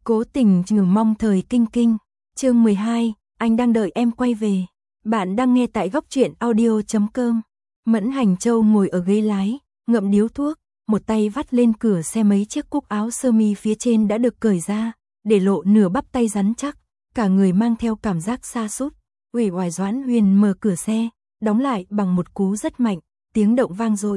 Cố tình chờ mong thời kinh kinh. Chương 12, anh đang đợi em quay về. Bạn đang nghe tại góc truyện audio.com. Mẫn Hành Châu ngồi ở ghế lái, ngậm điếu thuốc, một tay vắt lên cửa xe, mấy chiếc cúc áo sơ mi phía trên đã được cởi ra, để lộ nửa bắp tay rắn chắc, cả người mang theo cảm giác sa sút. Uể oải. Doãn Huyền mở cửa xe, đóng lại bằng một cú rất mạnh, tiếng động vang dội.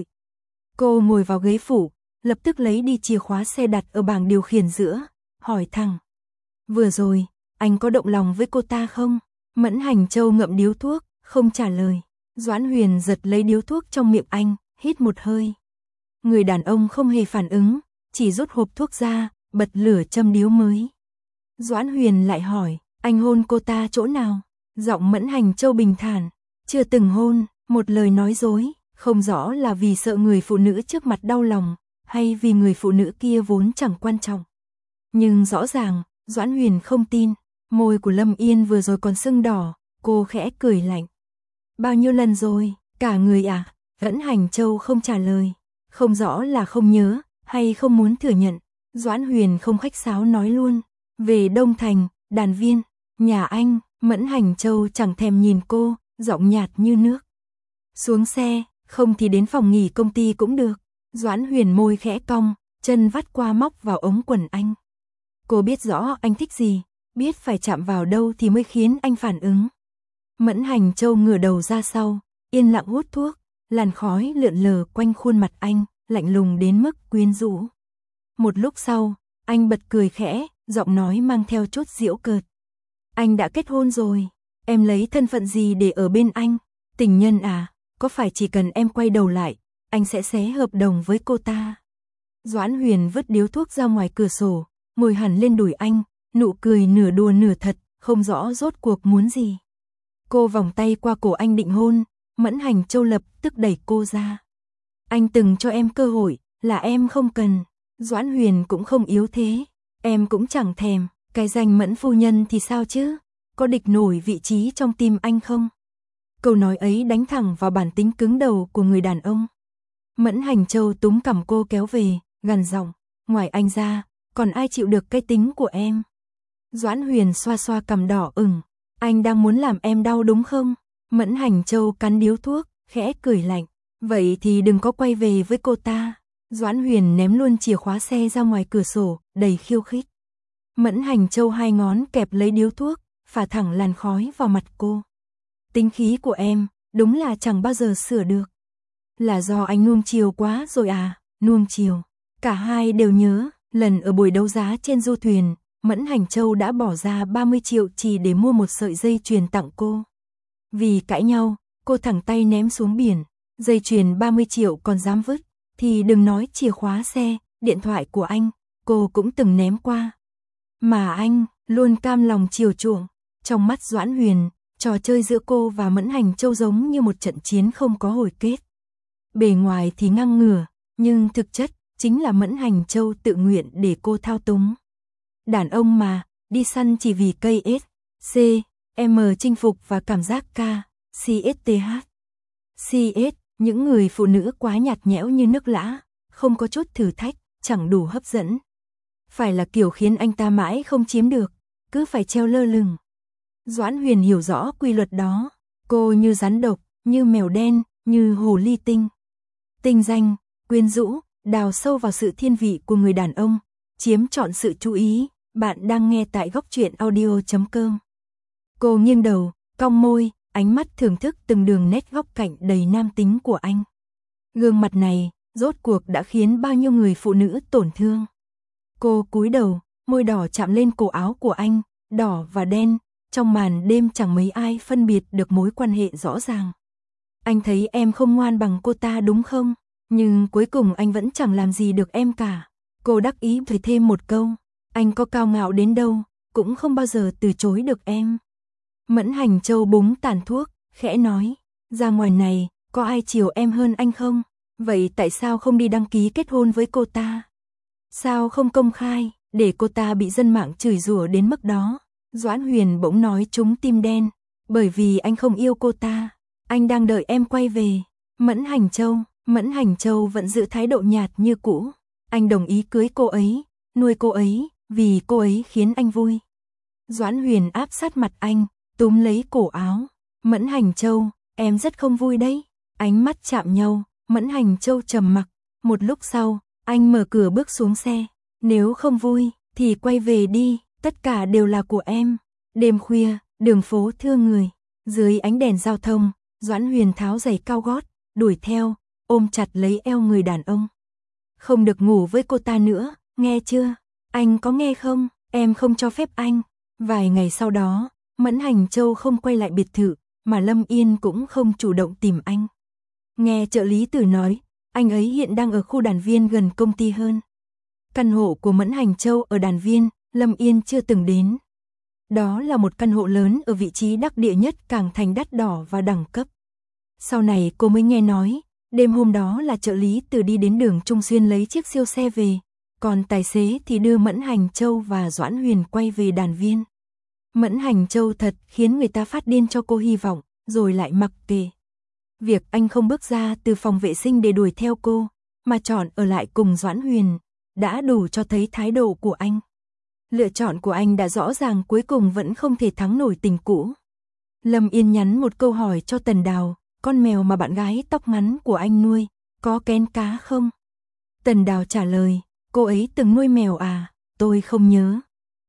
Cô ngồi vào ghế phụ, lập tức lấy đi chìa khóa xe đặt ở bảng điều khiển giữa, hỏi thẳng: "Vừa rồi, anh có động lòng với cô ta không?" Mẫn Hành Châu ngậm điếu thuốc, không trả lời. Doãn Huyền giật lấy điếu thuốc trong miệng anh, hít một hơi. Người đàn ông không hề phản ứng, chỉ rút hộp thuốc ra, bật lửa châm điếu mới. Doãn Huyền lại hỏi: "Anh hôn cô ta chỗ nào?" Giọng Mẫn Hành Châu bình thản: "Chưa từng hôn." Một lời nói dối, không rõ là vì sợ người phụ nữ trước mặt đau lòng, hay vì người phụ nữ kia vốn chẳng quan trọng. Nhưng rõ ràng, Doãn Huyền không tin. Môi của Lâm Yên vừa rồi còn sưng đỏ, cô khẽ cười lạnh. "Bao nhiêu lần rồi, cả người à?" Mẫn Hành Châu không trả lời, không rõ là không nhớ, hay không muốn thừa nhận. Doãn Huyền không khách sáo nói luôn: "Về Đông Thành, đàn viên, nhà anh." Mẫn Hành Châu chẳng thèm nhìn cô, giọng nhạt như nước: "Xuống xe, không thì đến phòng nghỉ công ty cũng được." Doãn Huyền môi khẽ cong, chân vắt qua móc vào ống quần anh. Cô biết rõ anh thích gì, biết phải chạm vào đâu thì mới khiến anh phản ứng. Mẫn Hành Châu ngửa đầu ra sau, yên lặng hút thuốc, làn khói lượn lờ quanh khuôn mặt anh, lạnh lùng đến mức quyến rũ. Một lúc sau, anh bật cười khẽ, giọng nói mang theo chút giễu cợt: "Anh đã kết hôn rồi, em lấy thân phận gì để ở bên anh? Tình nhân à? Có phải chỉ cần em quay đầu lại, anh sẽ xé hợp đồng với cô ta?" Doãn Huyền vứt điếu thuốc ra ngoài cửa sổ, ngồi hẳn lên đùi anh, nụ cười nửa đùa nửa thật, không rõ rốt cuộc muốn gì. Cô vòng tay qua cổ anh định hôn, Mẫn Hành Châu lập tức đẩy cô ra. "Anh từng cho em cơ hội, là em không cần." Doãn Huyền cũng không yếu thế. "Em cũng chẳng thèm, cái danh Mẫn phu nhân thì sao chứ? Có địch nổi vị trí trong tim anh không?" Câu nói ấy đánh thẳng vào bản tính cứng đầu của người đàn ông. Mẫn Hành Châu túm cằm cô kéo về, gằn giọng: "Ngoài anh ra, còn ai chịu được cái tính của em?" Doãn Huyền xoa xoa cằm đỏ ửng: "Anh đang muốn làm em đau đúng không?" Mẫn Hành Châu cắn điếu thuốc, khẽ cười lạnh: "Vậy thì đừng có quay về với cô ta." Doãn Huyền ném luôn chìa khóa xe ra ngoài cửa sổ, đầy khiêu khích. Mẫn Hành Châu hai ngón kẹp lấy điếu thuốc, phả thẳng làn khói vào mặt cô. "Tính khí của em, đúng là chẳng bao giờ sửa được. Là do anh nuông chiều quá rồi à?" Nuông chiều. Cả hai đều nhớ, lần ở buổi đấu giá trên du thuyền, Mẫn Hành Châu đã bỏ ra 30 triệu chỉ để mua một sợi dây chuyền tặng cô. Vì cãi nhau, cô thẳng tay ném xuống biển. Dây chuyền 30 triệu còn dám vứt, thì đừng nói chìa khóa xe, điện thoại của anh, cô cũng từng ném qua. Mà anh, luôn cam lòng chiều chuộng. Trong mắt Doãn Huyền, trò chơi giữa cô và Mẫn Hành Châu giống như một trận chiến không có hồi kết. Bề ngoài thì ngang ngửa, nhưng thực chất, chính là Mẫn Hành Châu tự nguyện để cô thao túng. Đàn ông mà, đi săn chỉ vì cây S, C, M chinh phục và cảm giác K, CSTH. CS, những người phụ nữ quá nhạt nhẽo như nước lã, không có chút thử thách, chẳng đủ hấp dẫn. Phải là kiểu khiến anh ta mãi không chiếm được, cứ phải treo lơ lửng. Doãn Huyền hiểu rõ quy luật đó, cô như rắn độc, như mèo đen, như hồ ly tinh. Tinh danh, quyến rũ, đào sâu vào sự thiên vị của người đàn ông, chiếm trọn sự chú ý. Bạn đang nghe tại góc truyện audio.com. Cô nghiêng đầu, cong môi, ánh mắt thưởng thức từng đường nét góc cạnh đầy nam tính của anh. Gương mặt này, rốt cuộc đã khiến bao nhiêu người phụ nữ tổn thương. Cô cúi đầu, môi đỏ chạm lên cổ áo của anh, đỏ và đen, trong màn đêm chẳng mấy ai phân biệt được mối quan hệ rõ ràng. "Anh thấy em không ngoan bằng cô ta đúng không? Nhưng cuối cùng anh vẫn chẳng làm gì được em cả." Cô đắc ý thổi thêm một câu: "Anh có cao ngạo đến đâu, cũng không bao giờ từ chối được em." Mẫn Hành Châu búng tàn thuốc, khẽ nói: "Ra ngoài này, có ai chiều em hơn anh không? Vậy tại sao không đi đăng ký kết hôn với cô ta? Sao không công khai, để cô ta bị dân mạng chửi rủa đến mức đó?" Doãn Huyền bỗng nói trúng tim đen: "Bởi vì anh không yêu cô ta, anh đang đợi em quay về." Mẫn Hành Châu vẫn giữ thái độ nhạt như cũ. Anh đồng ý cưới cô ấy, nuôi cô ấy, vì cô ấy khiến anh vui. Doãn Huyền áp sát mặt anh, túm lấy cổ áo. Mẫn Hành Châu, em rất không vui đấy. Ánh mắt chạm nhau, Mẫn Hành Châu trầm mặc. Một lúc sau, anh mở cửa bước xuống xe. Nếu không vui, thì quay về đi, tất cả đều là của em. Đêm khuya, đường phố thưa người. Dưới ánh đèn giao thông, Doãn Huyền tháo giày cao gót, đuổi theo, ôm chặt lấy eo người đàn ông. Không được ngủ với cô ta nữa, nghe chưa? Anh có nghe không? Em không cho phép anh. Vài ngày sau đó, Mẫn Hành Châu không quay lại biệt thự, mà Lâm Yên cũng không chủ động tìm anh. Nghe trợ lý Tử nói, anh ấy hiện đang ở khu Đàn Viên gần công ty hơn. Căn hộ của Mẫn Hành Châu ở Đàn Viên, Lâm Yên chưa từng đến. Đó là một căn hộ lớn ở vị trí đắc địa nhất Cảng Thành, đắt đỏ và đẳng cấp. Sau này cô mới nghe nói, đêm hôm đó là trợ lý Tử đi đến đường Trung Xuyên lấy chiếc siêu xe về, còn tài xế thì đưa Mẫn Hành Châu và Doãn Huyền quay về Đàn Viên. Mẫn Hành Châu thật khiến người ta phát điên cho cô hy vọng, rồi lại mặc kệ. Việc anh không bước ra từ phòng vệ sinh để đuổi theo cô, mà chọn ở lại cùng Doãn Huyền, đã đủ cho thấy thái độ của anh. Lựa chọn của anh đã rõ ràng, cuối cùng vẫn không thể thắng nổi tình cũ. Lâm Yên nhắn một câu hỏi cho Tần Đào, con mèo mà bạn gái tóc ngắn của anh nuôi, có kén cá không? Tần Đào trả lời, cô ấy từng nuôi mèo à, tôi không nhớ.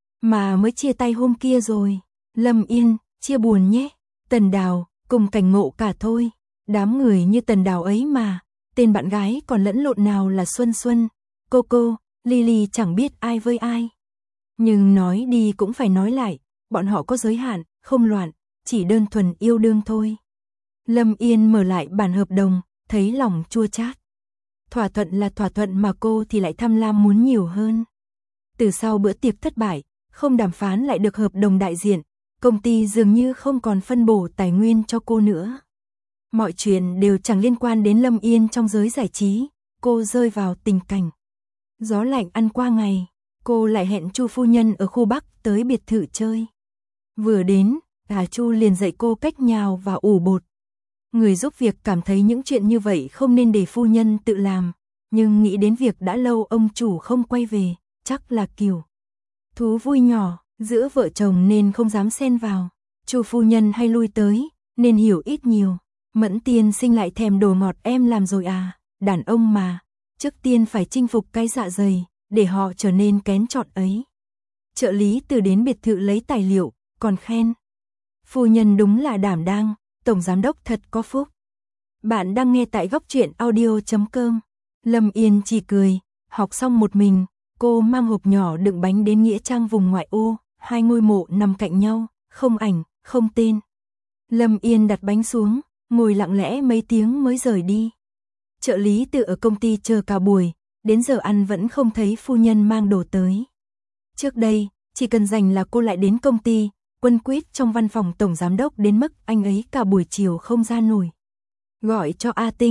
Mà mới chia tay hôm kia rồi. Lâm Yên, chia buồn nhé. Tần Đào, cùng cảnh ngộ cả thôi. Đám người như Tần Đào ấy mà, tên bạn gái còn lẫn lộn nào là Xuân Xuân, Coco, Lily chẳng biết ai với ai. Nhưng nói đi cũng phải nói lại, bọn họ có giới hạn, không loạn, chỉ đơn thuần yêu đương thôi. Lâm Yên mở lại bản hợp đồng, thấy lòng chua chát. Thỏa thuận là thỏa thuận mà cô thì lại tham lam muốn nhiều hơn. Từ sau bữa tiệc thất bại, không đàm phán lại được hợp đồng đại diện, công ty dường như không còn phân bổ tài nguyên cho cô nữa. Mọi chuyện đều chẳng liên quan đến Lâm Yên trong giới giải trí, cô rơi vào tình cảnh. Gió lạnh ăn qua ngày, cô lại hẹn Chu phu nhân ở khu Bắc tới biệt thự chơi. Vừa đến, Hà Chu liền dạy cô cách nhào và ủ bột. Người giúp việc cảm thấy những chuyện như vậy không nên để phu nhân tự làm, nhưng nghĩ đến việc đã lâu ông chủ không quay về, chắc là kiểu thú vui nhỏ giữa vợ chồng nên không dám xen vào. Chu phu nhân hay lui tới, nên hiểu ít nhiều. Mẫn tiên sinh lại thèm đồ ngọt em làm rồi à, đàn ông mà, trước tiên phải chinh phục cái dạ dày, để họ trở nên kén chọn ấy. Trợ lý Từ đến biệt thự lấy tài liệu, còn khen. Phu nhân đúng là đảm đang, tổng giám đốc thật có phúc. Bạn đang nghe tại góc truyện audio.com. Lâm Yên chỉ cười, học xong một mình, cô mang hộp nhỏ đựng bánh đến nghĩa trang vùng ngoại ô, 2 ngôi mộ nằm cạnh nhau, không ảnh, không tên. Lâm Yên đặt bánh xuống, ngồi lặng lẽ mấy tiếng mới rời đi. Trợ lý Từ ở công ty chờ cả buổi, đến giờ ăn vẫn không thấy phu nhân mang đồ tới. Trước đây, chỉ cần rảnh là cô lại đến công ty, quấn quýt trong văn phòng tổng giám đốc đến mức anh ấy cả buổi chiều không ra nổi. Gọi cho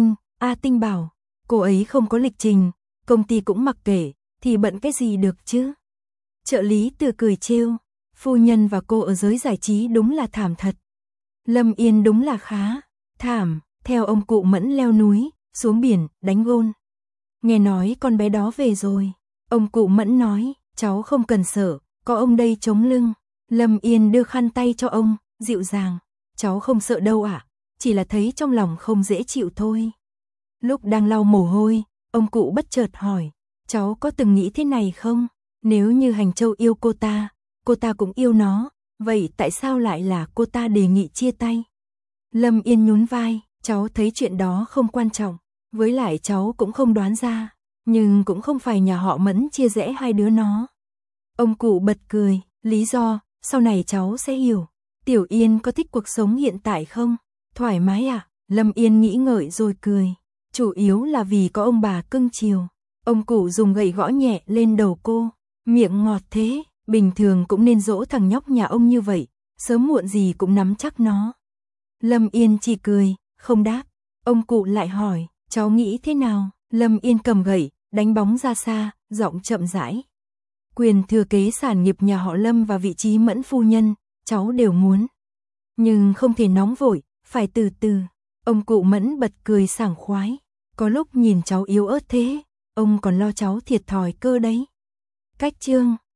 A Tinh bảo, cô ấy không có lịch trình, công ty cũng mặc kệ, thì bận cái gì được chứ. Trợ lý Từ cười trêu, phu nhân và cô ở giới giải trí đúng là thảm thật. Lâm Yên đúng là khá thảm, theo ông cụ Mẫn leo núi, xuống biển, đánh gôn. Nghe nói con bé đó về rồi. Ông cụ Mẫn nói, cháu không cần sợ, có ông đây chống lưng. Lâm Yên đưa khăn tay cho ông, dịu dàng. Cháu không sợ đâu ạ, chỉ là thấy trong lòng không dễ chịu thôi. Lúc đang lau mồ hôi, ông cụ bất chợt hỏi, cháu có từng nghĩ thế này không? Nếu như Hành Châu yêu cô ta cũng yêu nó, vậy tại sao lại là cô ta đề nghị chia tay? Lâm Yên nhún vai, cháu thấy chuyện đó không quan trọng, với lại cháu cũng không đoán ra, nhưng cũng không phải nhà họ Mẫn chia rẽ hai đứa nó. Ông cụ bật cười, lý do, sau này cháu sẽ hiểu. Tiểu Yên có thích cuộc sống hiện tại không? Thoải mái à? Lâm Yên nghĩ ngợi rồi cười, chủ yếu là vì có ông bà cưng chiều. Ông cụ dùng gậy gõ nhẹ lên đầu cô, miệng ngọt thế, bình thường cũng nên dỗ thằng nhóc nhà ông như vậy, sớm muộn gì cũng nắm chắc nó. Lâm Yên chỉ cười, không đáp. Ông cụ lại hỏi, cháu nghĩ thế nào? Lâm Yên cầm gậy, đánh bóng ra xa, giọng chậm rãi. Quyền thừa kế sản nghiệp nhà họ Lâm và vị trí Mẫn phu nhân, cháu đều muốn. Nhưng không thể nóng vội, phải từ từ. Ông cụ Mẫn bật cười sảng khoái. Có lúc nhìn cháu yếu ớt thế, ông còn lo cháu thiệt thòi cơ đấy. Cách chương